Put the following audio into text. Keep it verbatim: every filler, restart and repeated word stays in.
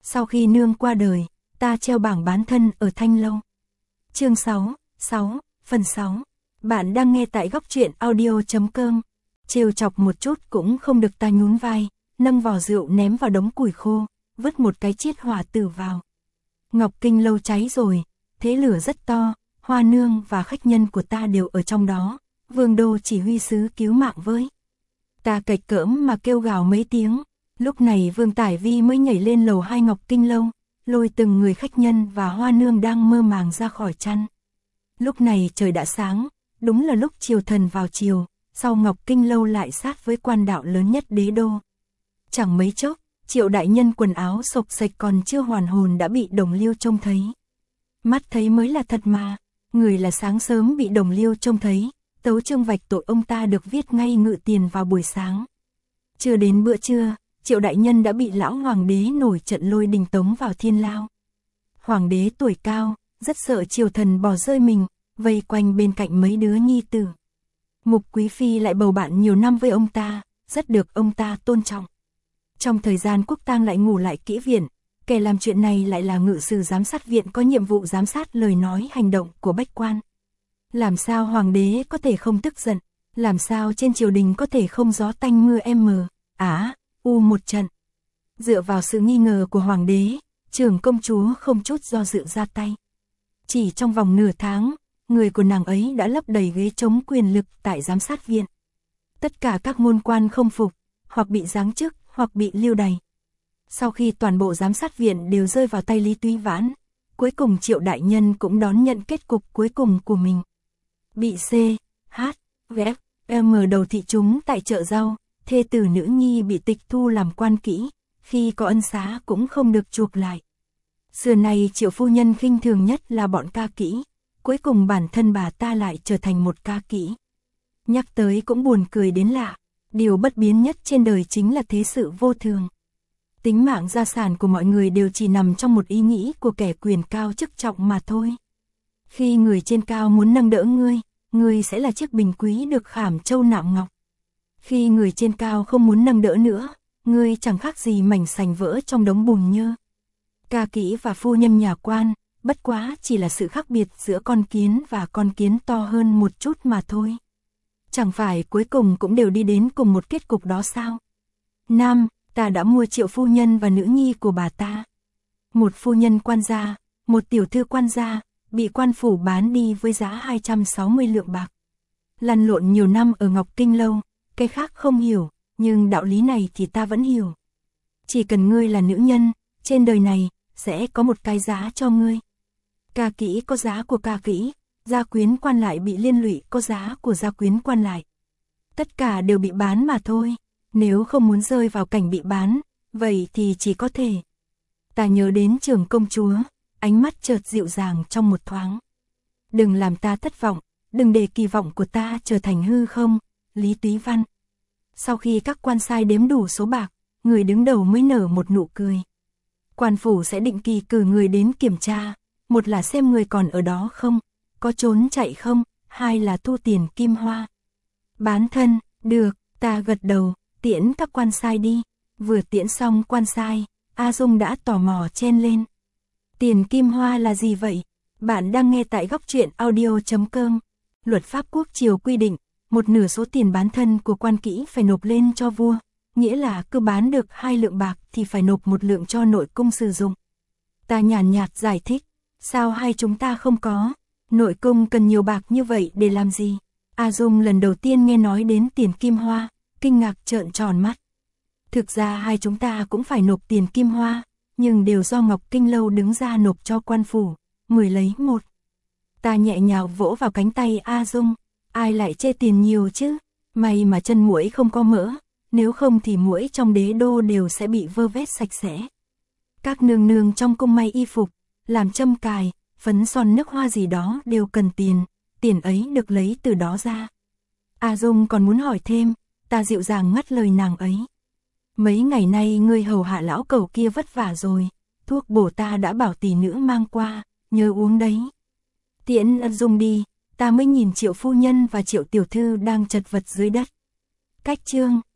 Sau khi nương qua đời, ta treo bảng bán thân ở Thanh Lâu. Chương sáu, sáu, phần sáu. Bạn đang nghe tại góc truyện audio chấm com. Trêu chọc một chút cũng không được, ta nhún vai, nâng vò rượu ném vào đống củi khô, vứt một cái chiết hỏa tử vào. Ngọc Kinh Lâu cháy rồi, thế lửa rất to, Hoa Nương và khách nhân của ta đều ở trong đó, Vương Đô chỉ huy sứ cứu mạng với. Ta cạch cỡm mà kêu gào mấy tiếng, lúc này Vương Tải Vi mới nhảy lên lầu hai Ngọc Kinh Lâu, lôi từng người khách nhân và Hoa Nương đang mơ màng ra khỏi chăn. Lúc này trời đã sáng, đúng là lúc triều thần vào chiều, sau Ngọc Kinh Lâu lại sát với quan đạo lớn nhất đế đô. Chẳng mấy chốc, Triệu đại nhân quần áo sộc sạch còn chưa hoàn hồn đã bị Đồng Liêu trông thấy. Mắt thấy mới là thật mà, người là sáng sớm bị Đồng Liêu trông thấy, tấu chương vạch tội ông ta được viết ngay ngự tiền vào buổi sáng. Chưa đến bữa trưa, Triệu đại nhân đã bị lão hoàng đế nổi trận lôi đình tống vào thiên lao. Hoàng đế tuổi cao, rất sợ triều thần bỏ rơi mình, vây quanh bên cạnh mấy đứa nhi tử. Mục Quý Phi lại bầu bạn nhiều năm với ông ta, rất được ông ta tôn trọng. Trong thời gian quốc tang lại ngủ lại kỹ viện, kẻ làm chuyện này lại là ngự sử giám sát viện có nhiệm vụ giám sát lời nói hành động của bách quan. Làm sao hoàng đế có thể không tức giận, làm sao trên triều đình có thể không gió tanh mưa em mờ, á, u một trận. Dựa vào sự nghi ngờ của hoàng đế, trưởng công chúa không chút do dự ra tay. Chỉ trong vòng nửa tháng, người của nàng ấy đã lấp đầy ghế chống quyền lực tại giám sát viện. Tất cả các môn quan không phục, hoặc bị giáng chức, hoặc bị lưu đày. Sau khi toàn bộ giám sát viện đều rơi vào tay Lý Túy Vãn, cuối cùng Triệu đại nhân cũng đón nhận kết cục cuối cùng của mình. Bị C, H, V, M đầu thị chúng tại chợ rau, thê tử nữ nhi bị tịch thu làm quan kỹ, khi có ân xá cũng không được chuộc lại. Xưa này Triệu phu nhân khinh thường nhất là bọn ca kỹ, cuối cùng bản thân bà ta lại trở thành một ca kỹ. Nhắc tới cũng buồn cười đến lạ, điều bất biến nhất trên đời chính là thế sự vô thường. Tính mạng gia sản của mọi người đều chỉ nằm trong một ý nghĩ của kẻ quyền cao chức trọng mà thôi. Khi người trên cao muốn nâng đỡ ngươi, ngươi sẽ là chiếc bình quý được khảm châu nạm ngọc. Khi người trên cao không muốn nâng đỡ nữa, ngươi chẳng khác gì mảnh sành vỡ trong đống bùn nhơ. Ca kỹ và phu nhân nhà quan, bất quá chỉ là sự khác biệt giữa con kiến và con kiến to hơn một chút mà thôi. Chẳng phải cuối cùng cũng đều đi đến cùng một kết cục đó sao? Nam, ta đã mua Triệu phu nhân và nữ nhi của bà ta. Một phu nhân quan gia, một tiểu thư quan gia, bị quan phủ bán đi với giá hai trăm sáu mươi lượng bạc. Lăn lộn nhiều năm ở Ngọc Kinh Lâu, cái khác không hiểu, nhưng đạo lý này thì ta vẫn hiểu. Chỉ cần ngươi là nữ nhân, trên đời này, sẽ có một cái giá cho ngươi. Ca kỹ có giá của ca kỹ, gia quyến quan lại bị liên lụy có giá của gia quyến quan lại. Tất cả đều bị bán mà thôi, nếu không muốn rơi vào cảnh bị bán, vậy thì chỉ có thể. Ta nhớ đến trưởng công chúa, ánh mắt chợt dịu dàng trong một thoáng. Đừng làm ta thất vọng, đừng để kỳ vọng của ta trở thành hư không, Lý Túy Văn. Sau khi các quan sai đếm đủ số bạc, người đứng đầu mới nở một nụ cười. Quan phủ sẽ định kỳ cử người đến kiểm tra, một là xem người còn ở đó không, có trốn chạy không, hai là thu tiền kim hoa. Bán thân, được, ta gật đầu, tiễn các quan sai đi. Vừa tiễn xong quan sai, A Dung đã tò mò chen lên. Tiền kim hoa là gì vậy? Bạn đang nghe tại góc truyện audio chấm com. Luật pháp quốc triều quy định, một nửa số tiền bán thân của quan kỹ phải nộp lên cho vua, nghĩa là cứ bán được hai lượng bạc thì phải nộp một lượng cho nội cung sử dụng. Ta nhàn nhạt giải thích, sao hai chúng ta không có, nội cung cần nhiều bạc như vậy để làm gì? A Dung lần đầu tiên nghe nói đến tiền kim hoa, kinh ngạc trợn tròn mắt. Thực ra hai chúng ta cũng phải nộp tiền kim hoa, nhưng đều do Ngọc Kinh Lâu đứng ra nộp cho quan phủ, mười lấy một. Ta nhẹ nhàng vỗ vào cánh tay A Dung, ai lại chê tiền nhiều chứ, may mà chân muỗi không có mỡ, nếu không thì muỗi trong đế đô đều sẽ bị vơ vét sạch sẽ. Các nương nương trong cung may y phục, làm châm cài, phấn son nước hoa gì đó đều cần tiền, tiền ấy được lấy từ đó ra. A Dung còn muốn hỏi thêm, ta dịu dàng ngắt lời nàng ấy. Mấy ngày nay ngươi hầu hạ lão cẩu kia vất vả rồi, thuốc bổ ta đã bảo tỷ nữ mang qua, nhớ uống đấy. Tiễn A Dung đi, ta mới nhìn Triệu phu nhân và Triệu tiểu thư đang chật vật dưới đất. Cách chương